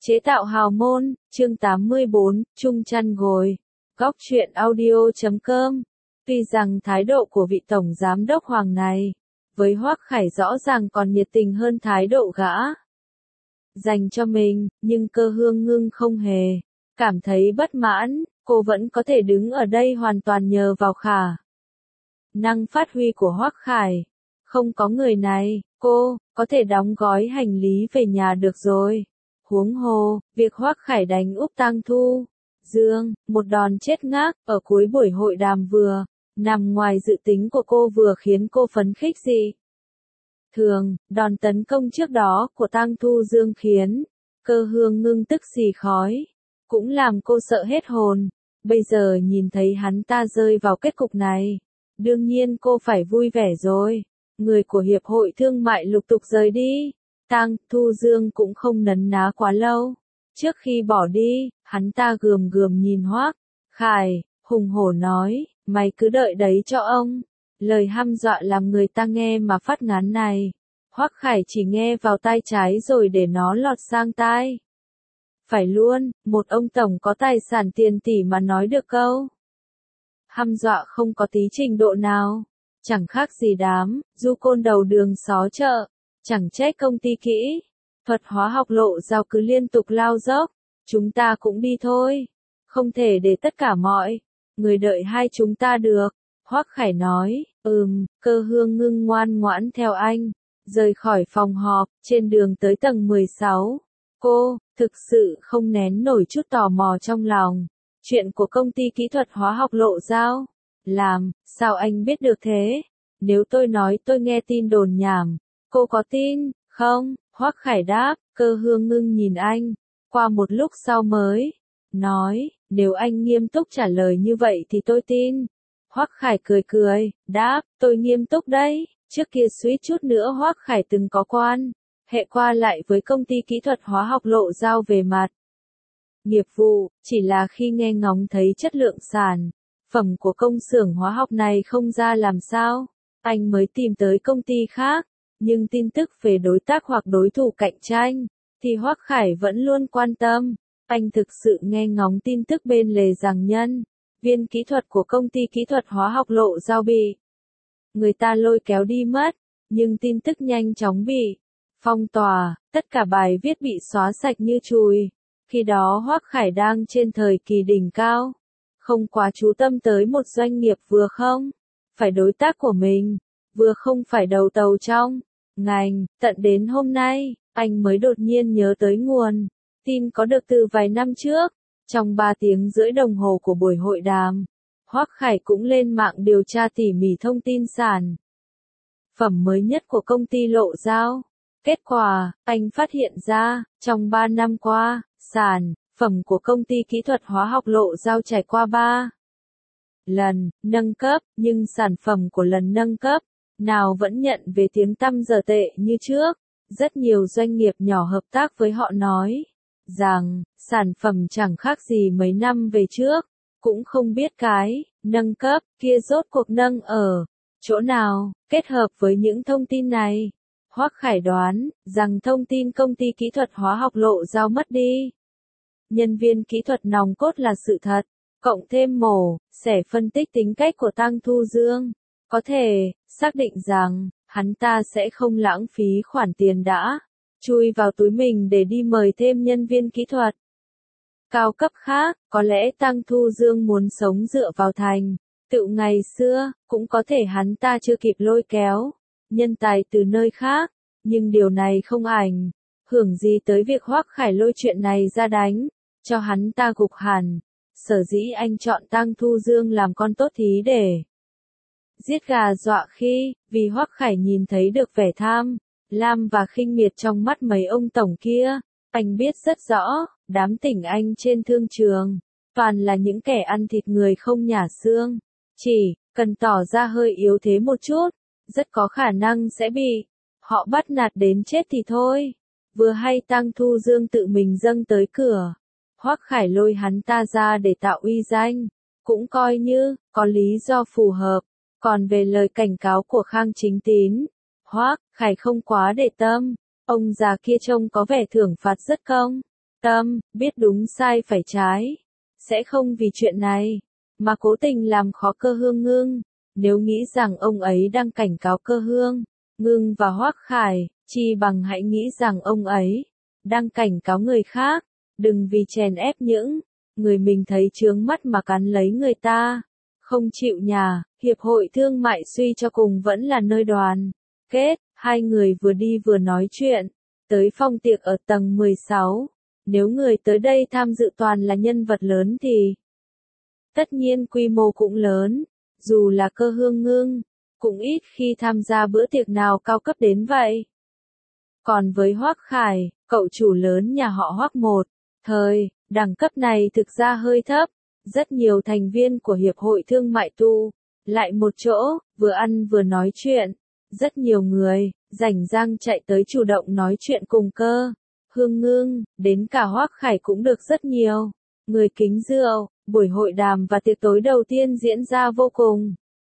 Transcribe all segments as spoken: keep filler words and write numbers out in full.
Chế tạo hào môn, chương tám mươi bốn, chung chăn gối. Góc truyện audio chấm com. Tuy rằng thái độ của vị tổng giám đốc Hoàng này, với Hoắc Khải rõ ràng còn nhiệt tình hơn thái độ gã dành cho mình, nhưng Cơ Hương Ngưng không hề cảm thấy bất mãn, cô vẫn có thể đứng ở đây hoàn toàn nhờ vào khả năng phát huy của Hoắc Khải. Không có người này, cô có thể đóng gói hành lý về nhà được rồi. Huống hồ, việc Hoắc Khải đánh úp Tang Thu Dương, một đòn chết ngác, ở cuối buổi hội đàm vừa nằm ngoài dự tính của cô vừa khiến cô phấn khích dị thường. Đòn tấn công trước đó của Tang Thu Dương khiến Cơ Hương Ngưng tức xì khói, cũng làm cô sợ hết hồn. Bây giờ nhìn thấy hắn ta rơi vào kết cục này, đương nhiên cô phải vui vẻ rồi. Người của Hiệp hội Thương mại lục tục rời đi. Tang Thu Dương cũng không nấn ná quá lâu. Trước khi bỏ đi, hắn ta gườm gườm nhìn Hoắc Khải, hùng hổ nói, mày cứ đợi đấy cho ông. Lời hăm dọa làm người ta nghe mà phát ngán này. Hoắc Khải chỉ nghe vào tai trái rồi để nó lọt sang tai phải luôn. Một ông tổng có tài sản tiền tỷ mà nói được câu hăm dọa không có tí trình độ nào, chẳng khác gì đám du côn đầu đường xó chợ. Chẳng trách công ty kỹ thuật hóa học Lộ Dao cứ liên tục lao dốc. Chúng ta cũng đi thôi. Không thể để tất cả mọi người đợi hai chúng ta được. Hoắc Khải nói, ừm. Cơ Hương Ngưng ngoan ngoãn theo anh, rời khỏi phòng họp. Trên đường tới tầng mười sáu, cô thực sự không nén nổi chút tò mò trong lòng. Chuyện của công ty kỹ thuật hóa học Lộ Dao. Làm sao anh biết được thế? Nếu tôi nói tôi nghe tin đồn nhảm, cô có tin không? Hoắc Khải đáp. Cơ Hương Ngưng nhìn anh, qua một lúc sau mới nói, nếu anh nghiêm túc trả lời như vậy thì tôi tin. Hoắc Khải cười cười, đáp, tôi nghiêm túc đấy. Trước kia suýt chút nữa Hoắc Khải từng có quan hệ qua lại với công ty kỹ thuật hóa học Lộ Dao về mặt nghiệp vụ, chỉ là khi nghe ngóng thấy chất lượng sản phẩm của công xưởng hóa học này không ra làm sao, anh mới tìm tới công ty khác. Nhưng tin tức về đối tác hoặc đối thủ cạnh tranh, thì Hoắc Khải vẫn luôn quan tâm. Anh thực sự nghe ngóng tin tức bên lề rằng nhân viên kỹ thuật của công ty kỹ thuật hóa học Lộ Dao bị người ta lôi kéo đi mất, nhưng tin tức nhanh chóng bị phong tỏa, tất cả bài viết bị xóa sạch như chùi. Khi đó Hoắc Khải đang trên thời kỳ đỉnh cao, không quá chú tâm tới một doanh nghiệp vừa không phải đối tác của mình, vừa không phải đầu tàu trong ngành. Tận đến hôm nay, anh mới đột nhiên nhớ tới nguồn tin có được từ vài năm trước. Trong ba tiếng rưỡi đồng hồ của buổi hội đàm, Hoắc Khải cũng lên mạng điều tra tỉ mỉ thông tin sản phẩm mới nhất của công ty Lộ Dao. Kết quả, anh phát hiện ra, trong ba năm qua, sản phẩm của công ty kỹ thuật hóa học Lộ Dao trải qua ba lần nâng cấp, nhưng sản phẩm của lần nâng cấp nào vẫn nhận về tiếng tăm dở tệ như trước. Rất nhiều doanh nghiệp nhỏ hợp tác với họ nói rằng sản phẩm chẳng khác gì mấy năm về trước, cũng không biết cái nâng cấp kia rốt cuộc nâng ở chỗ nào. Kết hợp với những thông tin này, Hoắc Khải đoán rằng thông tin công ty kỹ thuật hóa học Lộ Dao mất đi nhân viên kỹ thuật nòng cốt là sự thật, cộng thêm mổ xẻ phân tích tính cách của Tang Thu Dương, có thể xác định rằng hắn ta sẽ không lãng phí khoản tiền đã chui vào túi mình để đi mời thêm nhân viên kỹ thuật cao cấp khác. Có lẽ Tang Thu Dương muốn sống dựa vào thành tựu ngày xưa, cũng có thể hắn ta chưa kịp lôi kéo nhân tài từ nơi khác, nhưng điều này không ảnh hưởng gì tới việc Hoắc Khải lôi chuyện này ra đánh cho hắn ta gục hẳn. Sở dĩ anh chọn Tang Thu Dương làm con tốt thí để giết gà dọa khỉ, vì Hoắc Khải nhìn thấy được vẻ tham lam và khinh miệt trong mắt mấy ông tổng kia. Anh biết rất rõ, đám tỉnh anh trên thương trường toàn là những kẻ ăn thịt người không nhả xương, chỉ cần tỏ ra hơi yếu thế một chút, rất có khả năng sẽ bị họ bắt nạt đến chết thì thôi. Vừa hay Tang Thu Dương tự mình dâng tới cửa, Hoắc Khải lôi hắn ta ra để tạo uy danh, cũng coi như có lý do phù hợp. Còn về lời cảnh cáo của Khang Chính Tín, Hoắc Khải không quá để tâm. Ông già kia trông có vẻ thưởng phạt rất công tâm, biết đúng sai phải trái. Sẽ không vì chuyện này, mà cố tình làm khó Cơ Hương Ngưng. Nếu nghĩ rằng ông ấy đang cảnh cáo Cơ Hương Ngưng và Hoắc Khải, chi bằng hãy nghĩ rằng ông ấy đang cảnh cáo người khác. Đừng vì chèn ép những người mình thấy chướng mắt mà cắn lấy người ta. Không chịu nhả, Hiệp hội Thương mại suy cho cùng vẫn là nơi đoàn kết. Hai người vừa đi vừa nói chuyện, tới phòng tiệc ở tầng mười sáu. Nếu người tới đây tham dự toàn là nhân vật lớn thì tất nhiên quy mô cũng lớn. Dù là Cơ Hương Ngưng, cũng ít khi tham gia bữa tiệc nào cao cấp đến vậy. Còn với Hoắc Khải, cậu chủ lớn nhà họ Hoắc một thời, đẳng cấp này thực ra hơi thấp. Rất nhiều thành viên của Hiệp hội Thương mại tu lại một chỗ, vừa ăn vừa nói chuyện. Rất nhiều người rảnh rang chạy tới chủ động nói chuyện cùng Cơ Hương Ngưng, đến cả Hoắc Khải cũng được rất nhiều người kính rượu. Buổi hội đàm và tiệc tối đầu tiên diễn ra vô cùng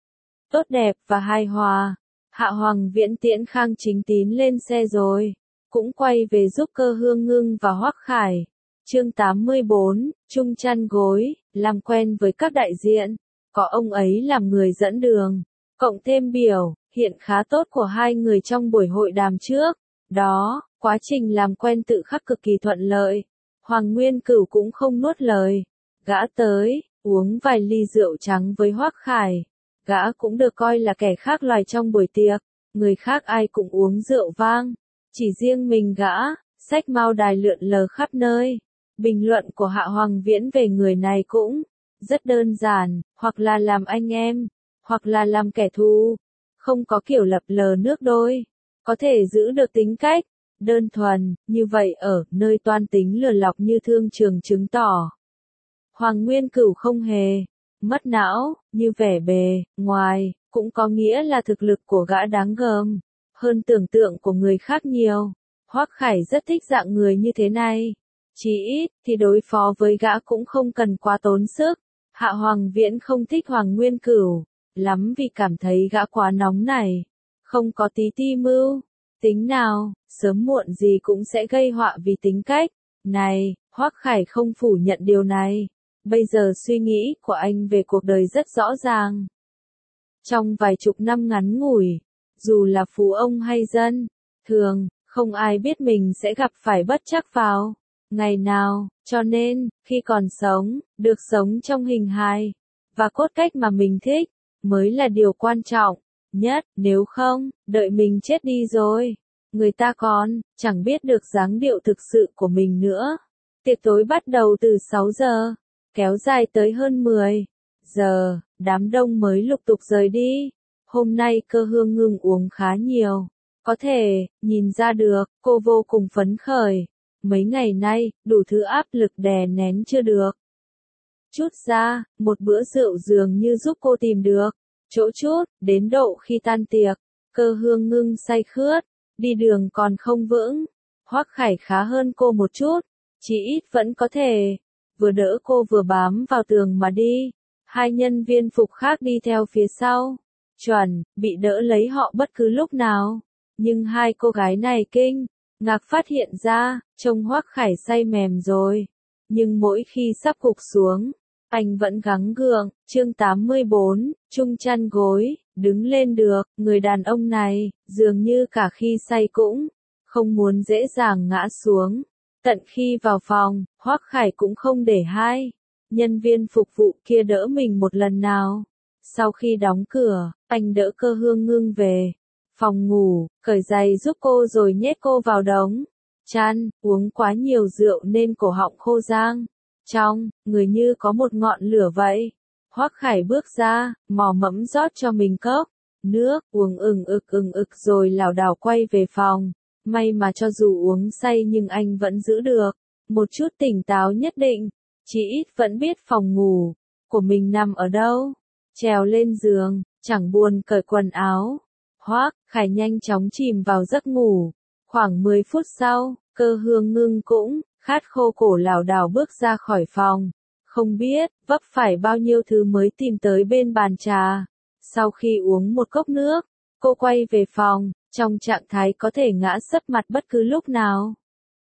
tốt đẹp và hài hòa. Hạ Hoàng Viễn tiễn Khang Chính Tín lên xe rồi, cũng quay về giúp Cơ Hương Ngưng và Hoắc Khải. Chương tám mươi bốn, chung chăn gối, làm quen với các đại diện, có ông ấy làm người dẫn đường, cộng thêm biểu hiện khá tốt của hai người trong buổi hội đàm trước. Đó, quá trình làm quen tự khắc cực kỳ thuận lợi. Hoàng Nguyên Cửu cũng không nuốt lời. Gã tới, uống vài ly rượu trắng với Hoắc Khải. Gã cũng được coi là kẻ khác loài trong buổi tiệc. Người khác ai cũng uống rượu vang. Chỉ riêng mình gã, sách mao đài lượn lờ khắp nơi. Bình luận của Hạ Hoàng Viễn về người này cũng rất đơn giản, hoặc là làm anh em, hoặc là làm kẻ thù. Không có kiểu lập lờ nước đôi. Có thể giữ được tính cách đơn thuần, như vậy ở nơi toan tính lừa lọc như thương trường chứng tỏ. Hoàng Nguyên Cửu không hề mất não, như vẻ bề ngoài, cũng có nghĩa là thực lực của gã đáng gờm hơn tưởng tượng của người khác nhiều. Hoắc Khải rất thích dạng người như thế này. Chỉ ít thì đối phó với gã cũng không cần quá tốn sức. Hạ Hoàng Viễn không thích Hoàng Nguyên Cửu lắm vì cảm thấy gã quá nóng này, không có tí ti mưu tính nào, sớm muộn gì cũng sẽ gây họa vì tính cách này. Hoắc Khải không phủ nhận điều này. Bây giờ suy nghĩ của anh về cuộc đời rất rõ ràng. Trong vài chục năm ngắn ngủi, dù là phú ông hay dân thường, không ai biết mình sẽ gặp phải bất trắc vào ngày nào, cho nên, khi còn sống, được sống trong hình hài và cốt cách mà mình thích, mới là điều quan trọng nhất. Nếu không, đợi mình chết đi rồi, người ta còn chẳng biết được dáng điệu thực sự của mình nữa. Tiệc tối bắt đầu từ sáu giờ, kéo dài tới hơn mười giờ, đám đông mới lục tục rời đi. Hôm nay Cơ Hương Ngưng uống khá nhiều, có thể nhìn ra được cô vô cùng phấn khởi. Mấy ngày nay, đủ thứ áp lực đè nén chưa được chút ra, một bữa rượu dường như giúp cô tìm được chỗ chút, đến độ khi tan tiệc, Cơ Hương Ngưng say khướt, đi đường còn không vững. Hoắc Khải khá hơn cô một chút, chỉ ít vẫn có thể vừa đỡ cô vừa bám vào tường mà đi. Hai nhân viên phục khác đi theo phía sau, chuẩn bị đỡ lấy họ bất cứ lúc nào. Nhưng hai cô gái này kinh ngạc phát hiện ra, trông Hoắc Khải say mềm rồi. Nhưng mỗi khi sắp gục xuống, anh vẫn gắng gượng. Chương tám mươi bốn, chung chăn gối, đứng lên được. Người đàn ông này, dường như cả khi say cũng không muốn dễ dàng ngã xuống. Tận khi vào phòng, Hoắc Khải cũng không để hai nhân viên phục vụ kia đỡ mình một lần nào. Sau khi đóng cửa, anh đỡ Cơ Hương Ngưng về phòng ngủ, cởi giày giúp cô rồi nhét cô vào đống chăn. Uống quá nhiều rượu nên cổ họng khô rang, trong người như có một ngọn lửa vậy. Hoắc Khải bước ra, mò mẫm rót cho mình cốc nước, uống ừng ực ừng ực rồi lảo đảo quay về phòng. May mà cho dù uống say nhưng anh vẫn giữ được một chút tỉnh táo nhất định, chỉ ít vẫn biết phòng ngủ của mình nằm ở đâu. Trèo lên giường, chẳng buồn cởi quần áo, Hoắc Khải nhanh chóng chìm vào giấc ngủ. Khoảng mười phút sau, Cơ Hương Ngưng cũng khát khô cổ lảo đảo bước ra khỏi phòng. Không biết vấp phải bao nhiêu thứ mới tìm tới bên bàn trà. Sau khi uống một cốc nước, cô quay về phòng, trong trạng thái có thể ngã sấp mặt bất cứ lúc nào.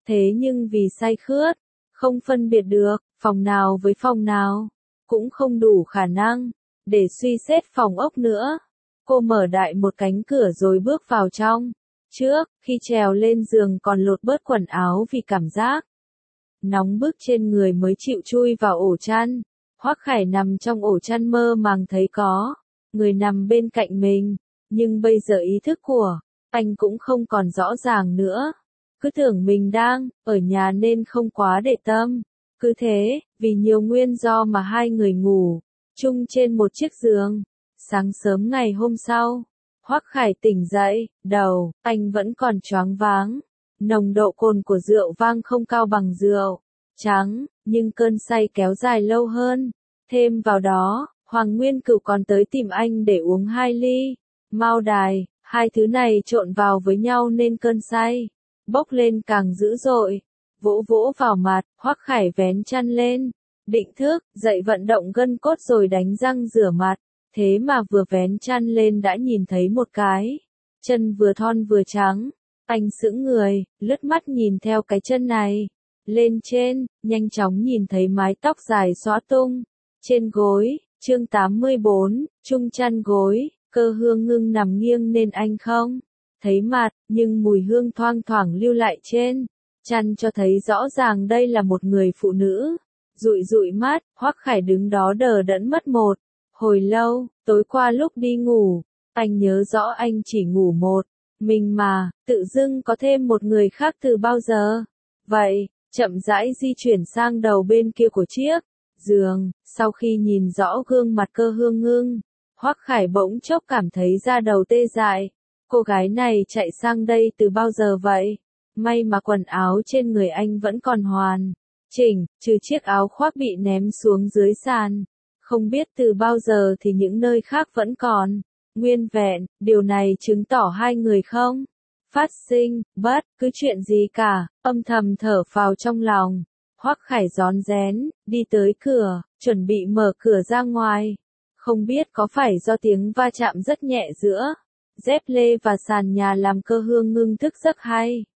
Thế nhưng vì say khướt, không phân biệt được, phòng nào với phòng nào, cũng không đủ khả năng, để suy xét phòng ốc nữa. Cô mở đại một cánh cửa rồi bước vào trong. Trước, khi trèo lên giường còn lột bớt quần áo vì cảm giác nóng bức trên người mới chịu chui vào ổ chăn. Hoắc Khải nằm trong ổ chăn mơ màng thấy có người nằm bên cạnh mình, nhưng bây giờ ý thức của anh cũng không còn rõ ràng nữa. Cứ tưởng mình đang ở nhà nên không quá để tâm. Cứ thế, vì nhiều nguyên do mà hai người ngủ chung trên một chiếc giường. Sáng sớm ngày hôm sau, Hoắc Khải tỉnh dậy, đầu anh vẫn còn choáng váng. Nồng độ cồn của rượu vang không cao bằng rượu trắng, nhưng cơn say kéo dài lâu hơn. Thêm vào đó, Hoàng Nguyên Cửu còn tới tìm anh để uống hai ly Mao Đài, hai thứ này trộn vào với nhau nên cơn say bốc lên càng dữ dội. Vỗ vỗ vào mặt, Hoắc Khải vén chăn lên, định thức, dậy vận động gân cốt rồi đánh răng rửa mặt. Thế mà vừa vén chăn lên đã nhìn thấy một cái chân vừa thon vừa trắng. Anh sững người, lướt mắt nhìn theo cái chân này lên trên, nhanh chóng nhìn thấy mái tóc dài xõa tung trên gối. Chương tám mươi bốn, chung chăn gối. Cơ Hương Ngưng nằm nghiêng nên anh không thấy mặt, nhưng mùi hương thoang thoảng lưu lại trên chăn cho thấy rõ ràng đây là một người phụ nữ. Dụi dụi mắt, Hoắc Khải đứng đó đờ đẫn mất một hồi lâu. Tối qua lúc đi ngủ, anh nhớ rõ anh chỉ ngủ một mình mà, tự dưng có thêm một người khác từ bao giờ. Vậy, chậm rãi di chuyển sang đầu bên kia của chiếc giường. Sau khi nhìn rõ gương mặt Cơ Hương Ngưng, Hoắc Khải bỗng chốc cảm thấy da đầu tê dại. Cô gái này chạy sang đây từ bao giờ vậy? May mà quần áo trên người anh vẫn còn hoàn chỉnh, trừ chiếc áo khoác bị ném xuống dưới sàn. Không biết từ bao giờ thì những nơi khác vẫn còn nguyên vẹn. Điều này chứng tỏ hai người không phát sinh bất cứ chuyện gì cả. Âm thầm thở phào trong lòng, Hoắc Khải rón rén đi tới cửa, chuẩn bị mở cửa ra ngoài. Không biết có phải do tiếng va chạm rất nhẹ giữa dép lê và sàn nhà làm Cơ Hương Ngưng thức giấc hay.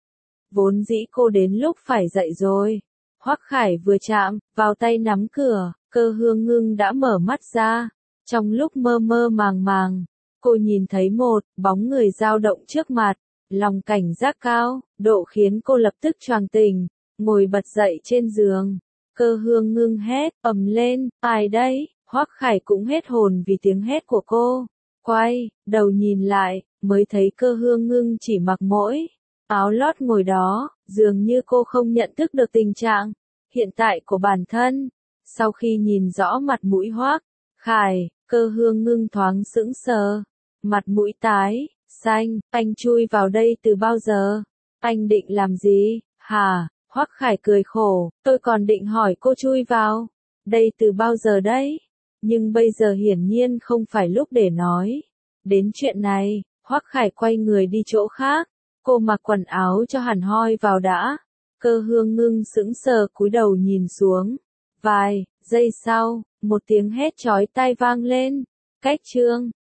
Vốn dĩ cô đến lúc phải dậy rồi. Hoắc Khải vừa chạm vào tay nắm cửa, Cơ Hương Ngưng đã mở mắt ra. Trong lúc mơ mơ màng màng, cô nhìn thấy một bóng người dao động trước mặt. Lòng cảnh giác cao độ khiến cô lập tức choàng tỉnh, ngồi bật dậy trên giường. Cơ Hương Ngưng hét ầm lên, ai đấy? Hoắc Khải cũng hết hồn vì tiếng hét của cô. Quay đầu nhìn lại, mới thấy Cơ Hương Ngưng chỉ mặc mỗi áo lót ngồi đó, dường như cô không nhận thức được tình trạng hiện tại của bản thân. Sau khi nhìn rõ mặt mũi Hoắc Khải, Cơ Hương Ngưng thoáng sững sờ, mặt mũi tái xanh. Anh chui vào đây từ bao giờ? Anh định làm gì? Hả? Hoắc Khải cười khổ, tôi còn định hỏi cô chui vào đây từ bao giờ đấy. Nhưng bây giờ hiển nhiên không phải lúc để nói đến chuyện này. Hoắc Khải quay người đi chỗ khác. Cô mặc quần áo cho hẳn hoi vào đã. Cơ Hương Ngưng sững sờ cúi đầu nhìn xuống. Vài giây sau, một tiếng hét chói tai vang lên. Cách chương